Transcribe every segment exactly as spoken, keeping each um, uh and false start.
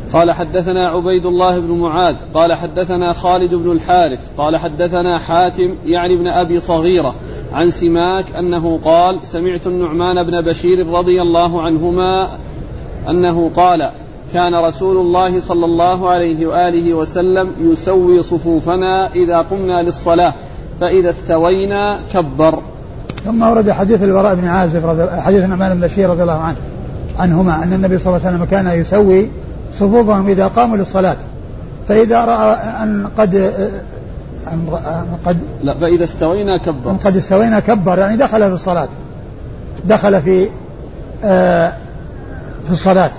قال حدثنا عبيد الله بن معاذ قال حدثنا خالد بن الحارث قال حدثنا حاتم يعني ابن أبي صغيرة عن سماك أنه قال سمعت النعمان بن بشير رضي الله عنهما أنه قال كان رسول الله صلى الله عليه وآله وسلم يسوي صفوفنا إذا قمنا للصلاة فإذا استوينا كبر. ثم ورد حديث البراء بن عازب حديث النعمان بن بشير رضي الله عنه عنهما أن النبي صلى الله عليه وسلم كان يسوي صفوفهم إذا قاموا للصلاة فإذا رأى أن قد أن قد لا فإذا استوينا كبر أن قد استوينا كبر يعني دخل في الصلاة دخل في آه في الصلاة.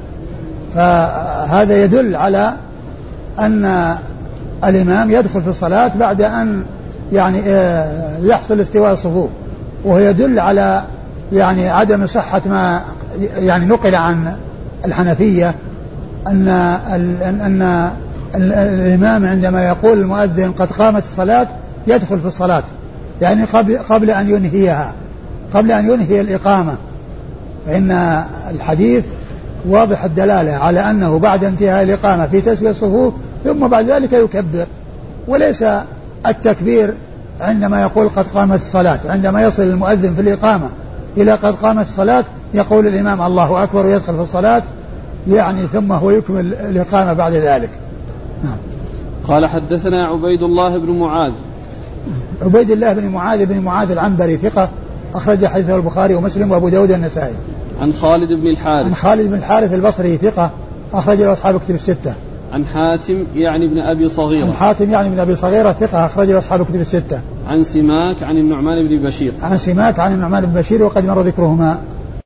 فهذا يدل على أن الإمام يدخل في الصلاة بعد أن يعني آه يحصل استواء الصفوف، وهو يدل على يعني عدم صحة ما يعني نقل عن الحنفية أن أن الإمام عندما يقول المؤذن قد قامت الصلاة يدخل في الصلاة يعني قبل قبل أن ينهيها قبل أن ينهي الإقامة، فإن الحديث واضح الدلالة على أنه بعد انتهاء الإقامة في تسوية الصفوف ثم بعد ذلك يكبر، وليس التكبير عندما يقول قد قامت الصلاة. عندما يصل المؤذن في الإقامة إلى قد قامت الصلاة يقول الإمام الله أكبر ويدخل في الصلاة يعني ثم هو يكمل الإقامة بعد ذلك. نعم. قال حدثنا عبيد الله بن معاذ عبيد الله بن معاذ بن معاذ العنبري ثقة أخرج حديثه البخاري ومسلم وأبو داود النسائي. عن خالد بن الحارث عن خالد بن الحارث البصري ثقة أخرج له أصحاب كتب الستة. عن حاتم يعني ابن أبي صغيرة عن حاتم يعني ابن أبي صغيرة ثقة أخرج له أصحاب كتب الستة. عن سماك عن النعمان بن بشير عن سماك عن النعمان بن بشير وقد مر ذكرهما.